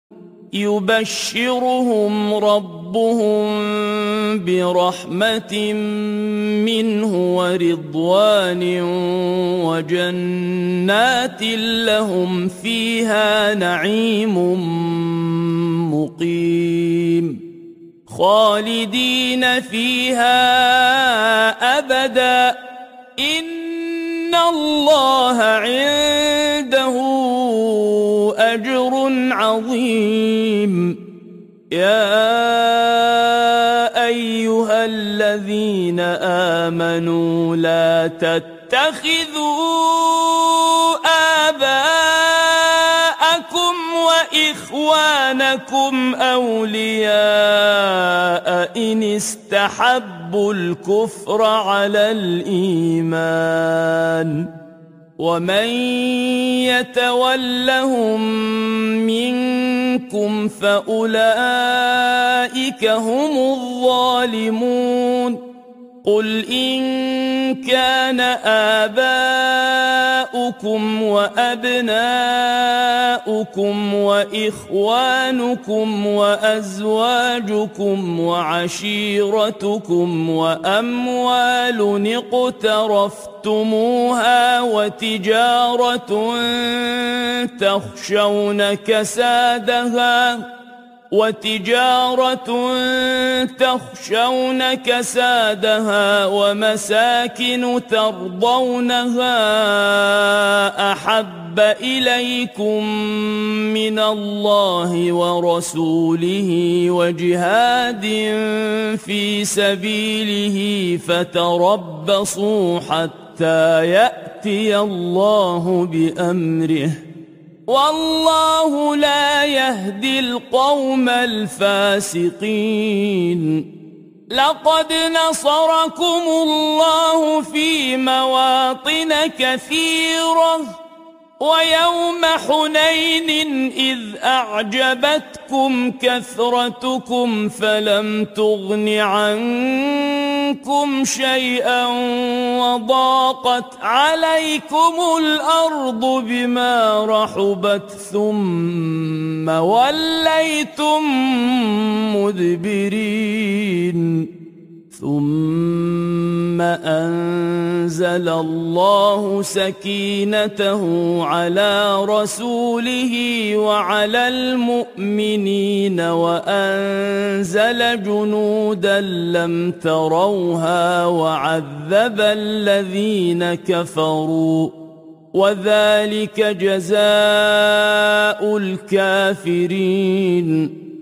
يبشرهم ربهم برحمة منه ورضوان وجنات لهم فيها نعيم مقيم خالدين فيها أبدا إن الله عنده أجر عظيم. يا أيها الذين آمنوا لا تتخذوا آباءكم وإخوانكم أولياء إن استحبوا الكفر على الإيمان ومن يتولهم منكم فأولئك هم الظالمون. قل إن كان آباؤكم وأبناؤكم وإخوانكم وأزواجكم وعشيرتكم وأموال اقترفتموها وتجارة تخشون كسادها ومساكن ترضونها أحب إليكم من الله ورسوله وجهاد في سبيله فتربصوا حتى يأتي الله بأمره والله لا يهدي القوم الفاسقين. لقد نصركم الله في مواطن كثيرة ويوم حنين إذ أعجبتكم كثرتكم فلم تغن عنكم شيئا وضاقت عليكم الأرض بما رحبت ثم وليتم مدبرين. ثم أنزل الله سكينته على رسوله وعلى المؤمنين وأنزل جنودا لم تروها وعذب الذين كفروا وذلك جزاء الكافرين.